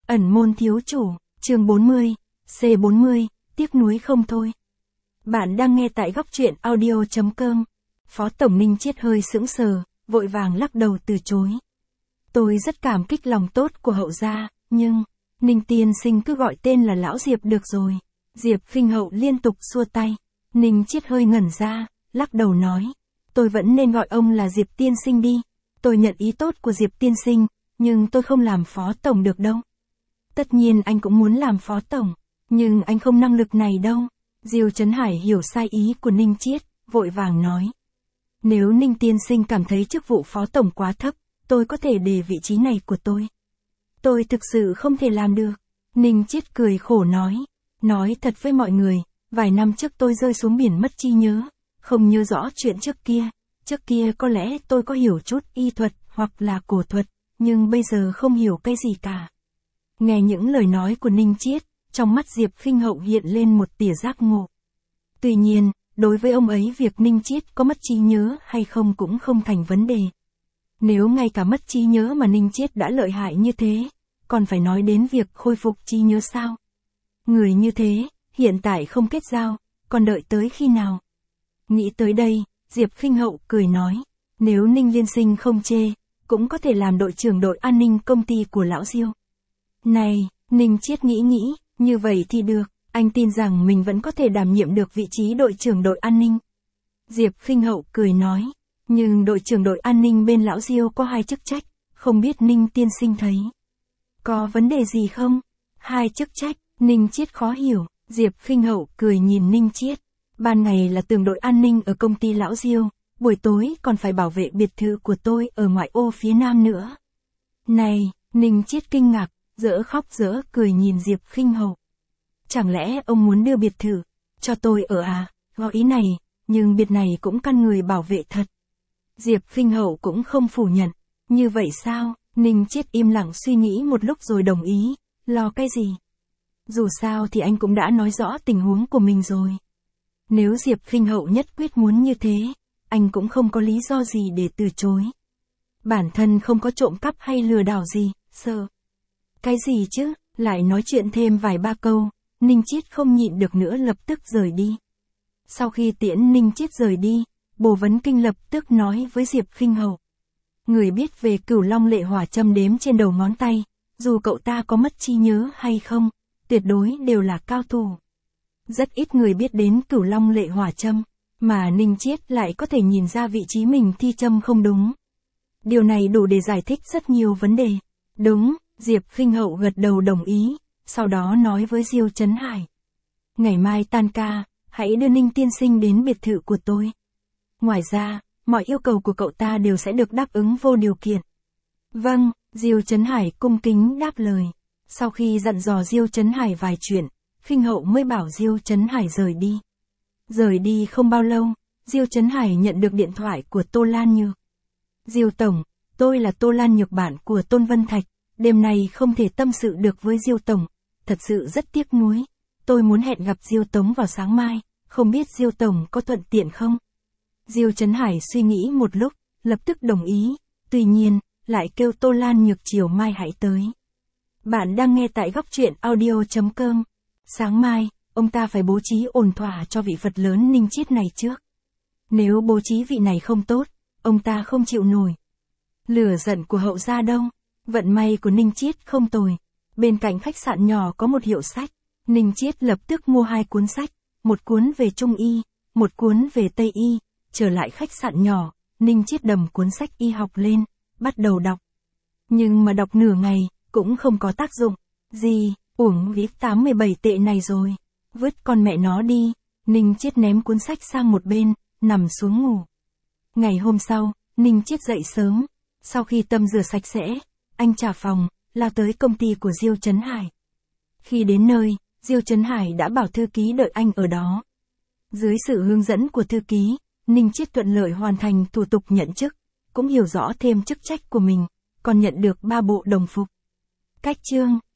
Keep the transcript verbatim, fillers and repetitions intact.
Ẩn môn thiếu chủ, chương bốn mươi, C bốn mươi, tiếc nuối không thôi. Bạn đang nghe tại góc truyện audio chấm com. Phó Tổng Ninh Chiết hơi sững sờ, vội vàng lắc đầu từ chối. Tôi rất cảm kích lòng tốt của hậu gia, nhưng, Ninh tiên sinh cứ gọi tên là Lão Diệp được rồi. Diệp Khinh Hậu liên tục xua tay. Ninh Chiết hơi ngẩn ra, lắc đầu nói. Tôi vẫn nên gọi ông là Diệp tiên sinh đi. Tôi nhận ý tốt của Diệp tiên sinh, nhưng tôi không làm phó tổng được đâu. Tất nhiên anh cũng muốn làm phó tổng, nhưng anh không năng lực này đâu. Diêu Chấn Hải hiểu sai ý của Ninh Chiết, vội vàng nói. Nếu Ninh tiên sinh cảm thấy chức vụ phó tổng quá thấp, tôi có thể để vị trí này của tôi. Tôi thực sự không thể làm được. Ninh Chiết cười khổ nói. Nói thật với mọi người, vài năm trước tôi rơi xuống biển mất trí nhớ, không nhớ rõ chuyện trước kia. Trước kia có lẽ tôi có hiểu chút y thuật hoặc là cổ thuật, nhưng bây giờ không hiểu cái gì cả. Nghe những lời nói của Ninh Chiết, trong mắt Diệp Khinh Hậu hiện lên một tia giác ngộ. Tuy nhiên, đối với ông ấy việc Ninh Chiết có mất trí nhớ hay không cũng không thành vấn đề. Nếu ngay cả mất trí nhớ mà Ninh Chiết đã lợi hại như thế, còn phải nói đến việc khôi phục trí nhớ sao? Người như thế, hiện tại không kết giao, còn đợi tới khi nào? Nghĩ tới đây, Diệp Khinh Hậu cười nói, nếu Ninh Liên Sinh không chê, cũng có thể làm đội trưởng đội an ninh công ty của Lão Diêu. Này, Ninh Chiết nghĩ nghĩ, như vậy thì được, anh tin rằng mình vẫn có thể đảm nhiệm được vị trí đội trưởng đội an ninh. Diệp Khinh Hậu cười nói, nhưng đội trưởng đội an ninh bên Lão Diêu có hai chức trách, không biết Ninh tiên sinh thấy. Có vấn đề gì không? Hai chức trách, Ninh Chiết khó hiểu, Diệp Khinh Hậu cười nhìn Ninh Chiết. Ban ngày là tường đội an ninh ở công ty Lão Diêu, buổi tối còn phải bảo vệ biệt thự của tôi ở ngoại ô phía nam nữa. Này, Ninh Chiết kinh ngạc, dở khóc dở cười nhìn Diệp Khinh Hậu. Chẳng lẽ ông muốn đưa biệt thự cho tôi ở à? Gọi ý này, nhưng biệt này cũng căn người bảo vệ thật. Diệp Khinh Hậu cũng không phủ nhận. Như vậy sao? Ninh Chiết im lặng suy nghĩ một lúc rồi đồng ý. Lo cái gì? Dù sao thì anh cũng đã nói rõ tình huống của mình rồi. Nếu Diệp Khinh Hậu nhất quyết muốn như thế, anh cũng không có lý do gì để từ chối. Bản thân không có trộm cắp hay lừa đảo gì, sợ. Cái gì chứ? Lại nói chuyện thêm vài ba câu, Ninh Chiết không nhịn được nữa lập tức rời đi. Sau khi tiễn Ninh Chiết rời đi, Bồ Vấn Kinh lập tức nói với Diệp Khinh Hậu. Người biết về Cửu Long Lệ Hỏa châm đếm trên đầu ngón tay, dù cậu ta có mất trí nhớ hay không, tuyệt đối đều là cao thủ. Rất ít người biết đến Cửu Long Lệ Hỏa châm, mà Ninh Chiết lại có thể nhìn ra vị trí mình thi châm không đúng. Điều này đủ để giải thích rất nhiều vấn đề. Đúng, Diệp Khinh Hậu gật đầu đồng ý, sau đó nói với Diêu Chấn Hải. Ngày mai tan ca, hãy đưa Ninh tiên sinh đến biệt thự của tôi. Ngoài ra, mọi yêu cầu của cậu ta đều sẽ được đáp ứng vô điều kiện. Vâng, Diêu Chấn Hải cung kính đáp lời. Sau khi dặn dò Diêu Chấn Hải vài chuyện, Khinh Hậu mới bảo Diêu Chấn Hải rời đi. Rời đi không bao lâu, Diêu Chấn Hải nhận được điện thoại của Tô Lan Nhược. Diêu Tổng, tôi là Tô Lan Nhược bạn của Tôn Vân Thạch, đêm nay không thể tâm sự được với Diêu Tổng, thật sự rất tiếc nuối. Tôi muốn hẹn gặp Diêu Tống vào sáng mai, không biết Diêu Tổng có thuận tiện không? Diêu Chấn Hải suy nghĩ một lúc, lập tức đồng ý, tuy nhiên, lại kêu Tô Lan Nhược chiều mai hãy tới. Bạn đang nghe tại góc truyện audio chấm com. Sáng mai, ông ta phải bố trí ổn thỏa cho vị Phật lớn Ninh Chiết này trước. Nếu bố trí vị này không tốt, ông ta không chịu nổi. Lửa giận của hậu gia đâu? Vận may của Ninh Chiết không tồi. Bên cạnh khách sạn nhỏ có một hiệu sách. Ninh Chiết lập tức mua hai cuốn sách, một cuốn về Trung Y, một cuốn về Tây Y. Trở lại khách sạn nhỏ, Ninh Chiết đầm cuốn sách y học lên, bắt đầu đọc. Nhưng mà đọc nửa ngày, cũng không có tác dụng. Gì, uổng phí tám mươi bảy tệ này rồi. Vứt con mẹ nó đi. Ninh Chiết ném cuốn sách sang một bên, nằm xuống ngủ. Ngày hôm sau, Ninh Chiết dậy sớm. Sau khi tăm rửa sạch sẽ, anh trả phòng, lao tới công ty của Diêu Chấn Hải. Khi đến nơi, Diêu Chấn Hải đã bảo thư ký đợi anh ở đó. Dưới sự hướng dẫn của thư ký, Ninh Chiết thuận lợi hoàn thành thủ tục nhận chức, cũng hiểu rõ thêm chức trách của mình, còn nhận được ba bộ đồng phục. Cách chương